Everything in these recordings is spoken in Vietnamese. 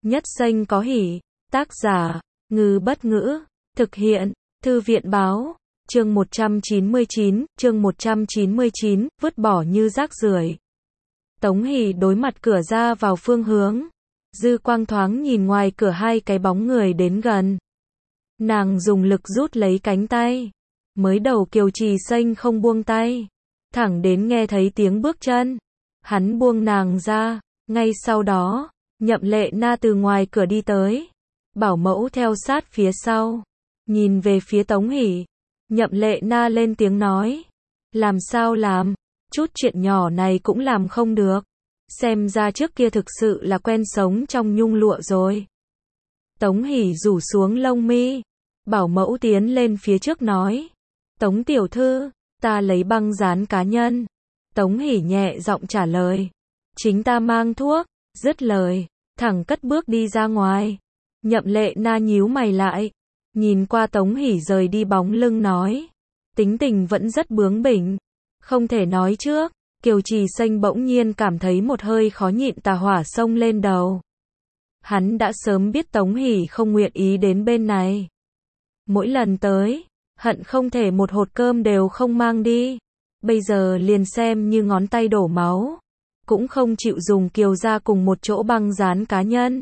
Nhất xanh có hỉ. Tác giả, Ngư Bất Ngữ. Thực hiện, Thư viện Báo. Chương 199, vứt bỏ như rác rưởi. Tống Hỷ đối mặt cửa ra vào phương hướng. Dư quang thoáng nhìn ngoài cửa hai cái bóng người đến gần. Nàng dùng lực rút lấy cánh tay. Mới đầu Kiều Trì Xanh không buông tay. Thẳng đến nghe thấy tiếng bước chân. Hắn buông nàng ra. Ngay sau đó, Nhậm Lệ Na từ ngoài cửa đi tới. Bảo mẫu theo sát phía sau. Nhìn về phía Tống Hỷ. Nhậm Lệ Na lên tiếng nói. Làm sao làm? Chút chuyện nhỏ này cũng làm không được. Xem ra trước kia thực sự là quen sống trong nhung lụa rồi. Tống Hỷ rủ xuống lông mi. Bảo mẫu tiến lên phía trước nói. Tống tiểu thư, ta lấy băng dán cá nhân. Tống Hỷ nhẹ giọng trả lời. Chính ta mang thuốc. Dứt lời, thẳng cất bước đi ra ngoài. Nhậm Lệ Na nhíu mày lại. Nhìn qua Tống Hỷ rời đi bóng lưng nói. Tính tình vẫn rất bướng bỉnh. Không thể nói trước. Kiều Trì Xanh bỗng nhiên cảm thấy một hơi khó nhịn tà hỏa xông lên đầu. Hắn đã sớm biết Tống Hỷ không nguyện ý đến bên này. Mỗi lần tới, hận không thể một hột cơm đều không mang đi. Bây giờ liền xem như ngón tay đổ máu. Cũng không chịu dùng Kiều ra cùng một chỗ băng dán cá nhân.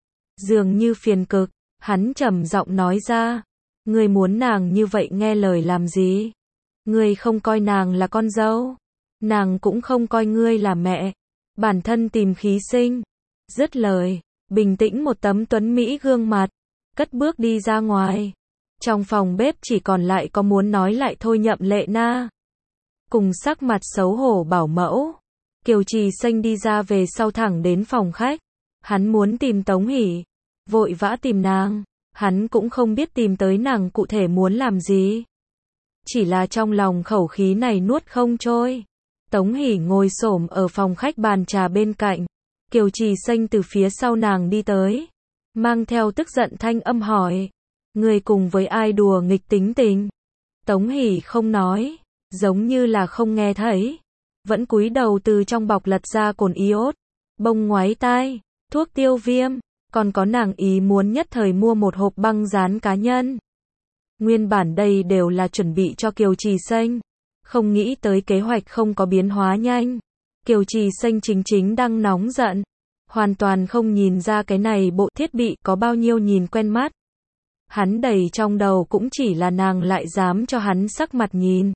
Dường như phiền cực, hắn trầm giọng nói ra. Ngươi muốn nàng như vậy nghe lời làm gì? Ngươi không coi nàng là con dâu. Nàng cũng không coi ngươi là mẹ. Bản thân tìm khí sinh. Dứt lời, bình tĩnh một tấm tuấn mỹ gương mặt. Cất bước đi ra ngoài. Trong phòng bếp chỉ còn lại có muốn nói lại thôi Nhậm Lệ Na. Cùng sắc mặt xấu hổ bảo mẫu. Kiều Trì Xanh đi ra về sau thẳng đến phòng khách. Hắn muốn tìm Tống Hỷ. Vội vã tìm nàng. Hắn cũng không biết tìm tới nàng cụ thể muốn làm gì. Chỉ là trong lòng khẩu khí này nuốt không trôi. Tống Hỷ ngồi xổm ở phòng khách bàn trà bên cạnh. Kiều Trì Xanh từ phía sau nàng đi tới. Mang theo tức giận thanh âm hỏi. Người cùng với ai đùa nghịch tính tình? Tống Hỷ không nói. Giống như là không nghe thấy. Vẫn cúi đầu từ trong bọc lật ra cồn iốt. Bông ngoáy tai. Thuốc tiêu viêm. Còn có nàng ý muốn nhất thời mua một hộp băng dán cá nhân. Nguyên bản đây đều là chuẩn bị cho Kiều Trì Xanh. Không nghĩ tới kế hoạch không có biến hóa nhanh. Kiều Trì Xanh chính đang nóng giận. Hoàn toàn không nhìn ra cái này bộ thiết bị có bao nhiêu nhìn quen mắt. Hắn đầy trong đầu cũng chỉ là nàng lại dám cho hắn sắc mặt nhìn.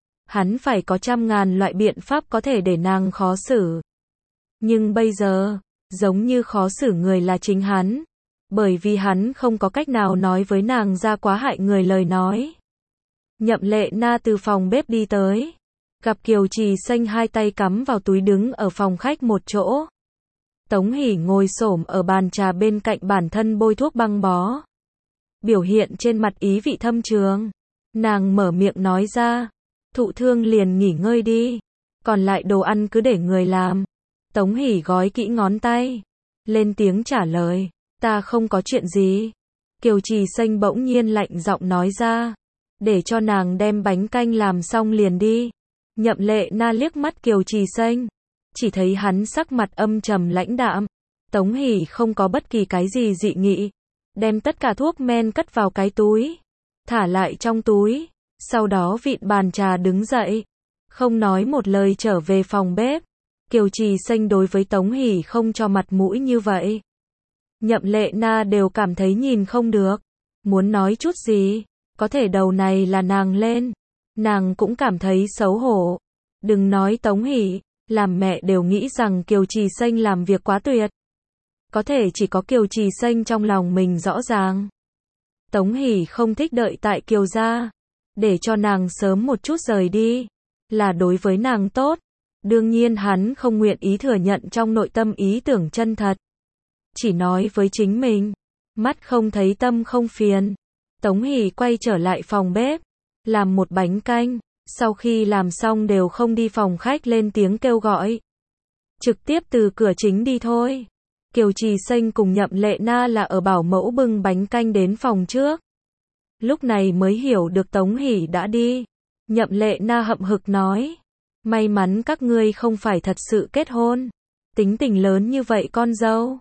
Hắn phải có trăm ngàn loại biện pháp có thể để nàng khó xử. Nhưng bây giờ, giống như khó xử người là chính hắn. Bởi vì hắn không có cách nào nói với nàng ra quá hại người lời nói. Nhậm Lệ Na từ phòng bếp đi tới. Gặp Kiều Trì Xanh hai tay cắm vào túi đứng ở phòng khách một chỗ. Tống Hỷ ngồi xổm ở bàn trà bên cạnh bản thân bôi thuốc băng bó. Biểu hiện trên mặt ý vị thâm trường. Nàng mở miệng nói ra. Thụ thương liền nghỉ ngơi đi. Còn lại đồ ăn cứ để người làm. Tống Hỷ gói kỹ ngón tay. Lên tiếng trả lời. Ta không có chuyện gì. Kiều Trì Xanh bỗng nhiên lạnh giọng nói ra. Để cho nàng đem bánh canh làm xong liền đi. Nhậm Lệ Na liếc mắt Kiều Trì Xanh. Chỉ thấy hắn sắc mặt âm trầm lãnh đạm. Tống Hỷ không có bất kỳ cái gì dị nghị. Đem tất cả thuốc men cất vào cái túi. Thả lại trong túi. Sau đó vịn bàn trà đứng dậy. Không nói một lời trở về phòng bếp. Kiều Trì Xanh đối với Tống Hỷ không cho mặt mũi như vậy. Nhậm Lệ Na đều cảm thấy nhìn không được. Muốn nói chút gì. Có thể đầu này là nàng lên. Nàng cũng cảm thấy xấu hổ. Đừng nói Tống Hỷ. Làm mẹ đều nghĩ rằng Kiều Trì Xanh làm việc quá tuyệt. Có thể chỉ có Kiều Trì Xanh trong lòng mình rõ ràng. Tống Hỷ không thích đợi tại Kiều gia. Để cho nàng sớm một chút rời đi. Là đối với nàng tốt. Đương nhiên hắn không nguyện ý thừa nhận trong nội tâm ý tưởng chân thật. Chỉ nói với chính mình. Mắt không thấy tâm không phiền. Tống Hỷ quay trở lại phòng bếp. Làm một bánh canh. Sau khi làm xong đều không đi phòng khách lên tiếng kêu gọi. Trực tiếp từ cửa chính đi thôi. Kiều Trì Xanh cùng Nhậm Lệ Na là ở bảo mẫu bưng bánh canh đến phòng trước. Lúc này mới hiểu được Tống Hỷ đã đi. Nhậm Lệ Na hậm hực nói. May mắn các ngươi không phải thật sự kết hôn. Tính tình lớn như vậy con dâu.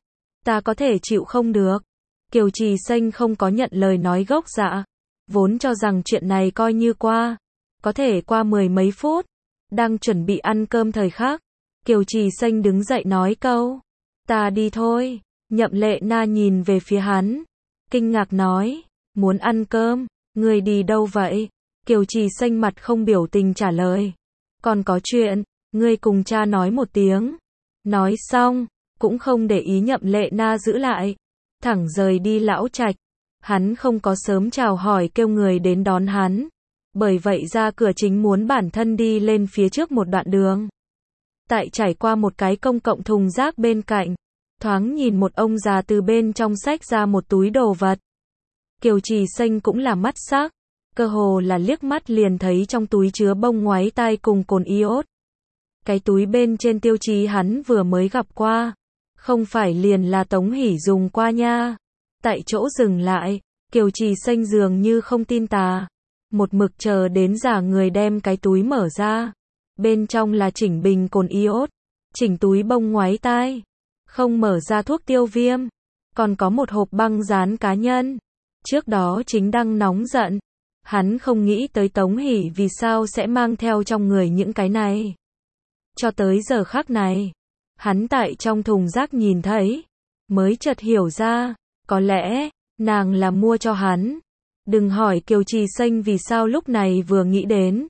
Ta có thể chịu không được. Kiều Trì Xanh không có nhận lời nói gốc dạ. Vốn cho rằng chuyện này coi như qua. Có thể qua 10 mấy phút. Đang chuẩn bị ăn cơm thời khắc. Kiều Trì Xanh đứng dậy nói câu. Ta đi thôi. Nhậm Lệ Na nhìn về phía hắn. Kinh ngạc nói. Muốn ăn cơm. Người đi đâu vậy? Kiều Trì Xanh mặt không biểu tình trả lời. Còn có chuyện. Ngươi cùng cha nói một tiếng. Nói xong. Cũng không để ý Nhậm Lệ Na giữ lại. Thẳng rời đi lão trạch. Hắn không có sớm chào hỏi kêu người đến đón hắn. Bởi vậy ra cửa chính muốn bản thân đi lên phía trước một đoạn đường. Tại trải qua một cái công cộng thùng rác bên cạnh. Thoáng nhìn một ông già từ bên trong xách ra một túi đồ vật. Kiều Trì Xanh cũng là mắt sắc. Cơ hồ là liếc mắt liền thấy trong túi chứa bông ngoáy tai cùng cồn iốt. Cái túi bên trên tiêu chí hắn vừa mới gặp qua. Không phải liền là Tống Hỷ dùng qua nha. Tại chỗ dừng lại, Kiều Trì Xanh dường như không tin tà. Một mực chờ đến giả người đem cái túi mở ra. Bên trong là chỉnh bình cồn iốt, chỉnh túi bông ngoáy tai. Không mở ra thuốc tiêu viêm. Còn có một hộp băng dán cá nhân. Trước đó chính đang nóng giận. Hắn không nghĩ tới Tống Hỷ vì sao sẽ mang theo trong người những cái này. Cho tới giờ khắc này, hắn tại trong thùng rác nhìn thấy, mới chợt hiểu ra, có lẽ, nàng là mua cho hắn. Đừng hỏi Kiều Trì Xanh vì sao lúc này vừa nghĩ đến.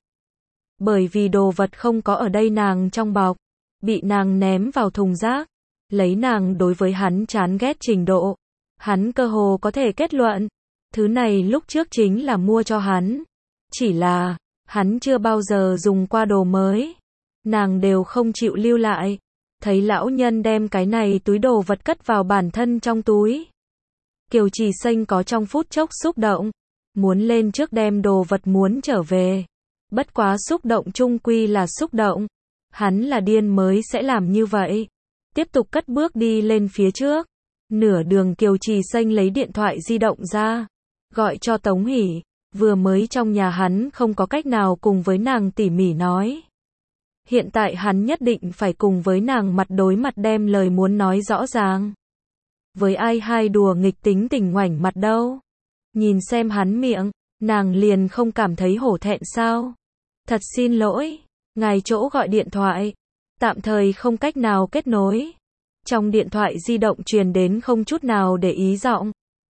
Bởi vì đồ vật không có ở đây nàng trong bọc, bị nàng ném vào thùng rác, lấy nàng đối với hắn chán ghét trình độ. Hắn cơ hồ có thể kết luận, thứ này lúc trước chính là mua cho hắn. Chỉ là, hắn chưa bao giờ dùng qua đồ mới. Nàng đều không chịu lưu lại. Thấy lão nhân đem cái này túi đồ vật cất vào bản thân trong túi. Kiều Trì Xanh có trong phút chốc xúc động. Muốn lên trước đem đồ vật muốn trở về. Bất quá xúc động chung quy là xúc động. Hắn là điên mới sẽ làm như vậy. Tiếp tục cất bước đi lên phía trước. Nửa đường Kiều Trì Xanh lấy điện thoại di động ra. Gọi cho Tống Hỷ. Vừa mới trong nhà hắn không có cách nào cùng với nàng tỉ mỉ nói. Hiện tại hắn nhất định phải cùng với nàng mặt đối mặt đem lời muốn nói rõ ràng. Với ai hai đùa nghịch tính tình ngoảnh mặt đâu. Nhìn xem hắn miệng, nàng liền không cảm thấy hổ thẹn sao. Thật xin lỗi, ngài chỗ gọi điện thoại. Tạm thời không cách nào kết nối. Trong điện thoại di động truyền đến không chút nào để ý giọng.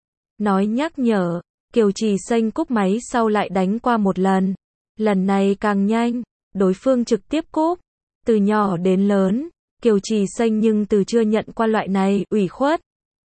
Nói nhắc nhở, Kiều Trì Xanh cúp máy sau lại đánh qua một lần. Lần này càng nhanh. Đối phương trực tiếp cúp. Từ nhỏ đến lớn, Kiều Trì Xanh nhưng từ chưa nhận qua loại này ủy khuất.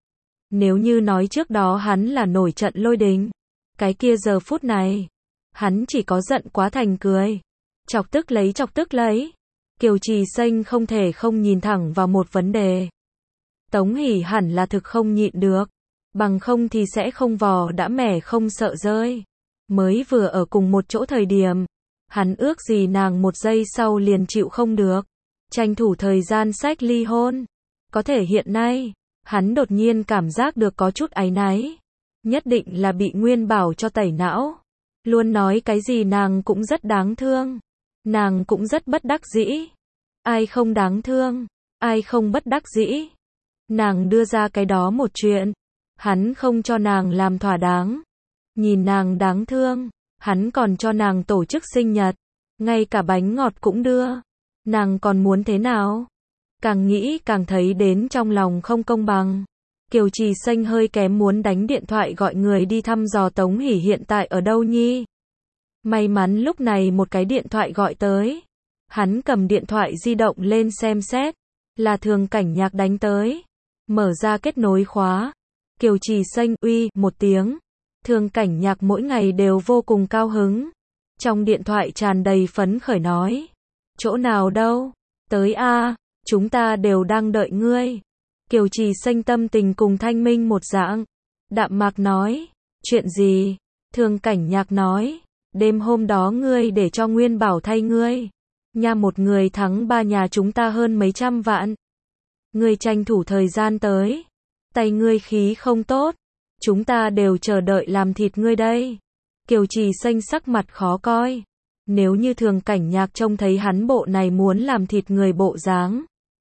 Nếu như nói trước đó hắn là nổi trận lôi đình, cái kia giờ phút này, hắn chỉ có giận quá thành cười. Chọc tức lấy. Kiều Trì Xanh không thể không nhìn thẳng vào một vấn đề. Tống Hỷ hẳn là thực không nhịn được. Bằng không thì sẽ không vò đã mẻ không sợ rơi. Mới vừa ở cùng một chỗ thời điểm. Hắn ước gì nàng một giây sau liền chịu không được. Tranh thủ thời gian xách ly hôn. Có thể hiện nay, hắn đột nhiên cảm giác được có chút áy náy. Nhất định là bị Nguyên Bảo cho tẩy não. Luôn nói cái gì nàng cũng rất đáng thương. Nàng cũng rất bất đắc dĩ. Ai không đáng thương, ai không bất đắc dĩ. Nàng đưa ra cái đó một chuyện. Hắn không cho nàng làm thỏa đáng. Nhìn nàng đáng thương. Hắn còn cho nàng tổ chức sinh nhật. Ngay cả bánh ngọt cũng đưa. Nàng còn muốn thế nào? Càng nghĩ càng thấy đến trong lòng không công bằng. Kiều Trì Xanh hơi kém muốn đánh điện thoại gọi người đi thăm dò Tống Hỷ hiện tại ở đâu nhi. May mắn lúc này một cái điện thoại gọi tới. Hắn cầm điện thoại di động lên xem xét. Là Thường Cảnh Nhạc đánh tới. Mở ra kết nối khóa. Kiều Trì Xanh uy một tiếng. Thường Cảnh Nhạc mỗi ngày đều vô cùng cao hứng. Trong điện thoại tràn đầy phấn khởi nói. Chỗ nào đâu? Tới a, chúng ta đều đang đợi ngươi. Kiều Trì Xanh tâm tình cùng Thanh Minh một dạng. Đạm mạc nói. Chuyện gì? Thường Cảnh Nhạc nói. Đêm hôm đó ngươi để cho Nguyên Bảo thay ngươi. Nha một người thắng ba nhà chúng ta hơn mấy trăm vạn. Ngươi tranh thủ thời gian tới. Tay ngươi khí không tốt. Chúng ta đều chờ đợi làm thịt ngươi đây. Kiều Trì Xanh sắc mặt khó coi. Nếu như Thường Cảnh Nhạc trông thấy hắn bộ này muốn làm thịt người bộ dáng.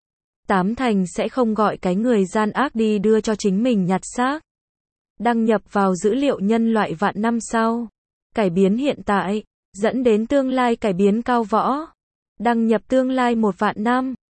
tám thành sẽ không gọi cái người gian ác đi đưa cho chính mình nhặt xác. Đăng nhập vào dữ liệu nhân loại vạn năm sau. Cải biến hiện tại, dẫn đến tương lai cải biến cao võ. Đăng nhập tương lai 1 vạn năm.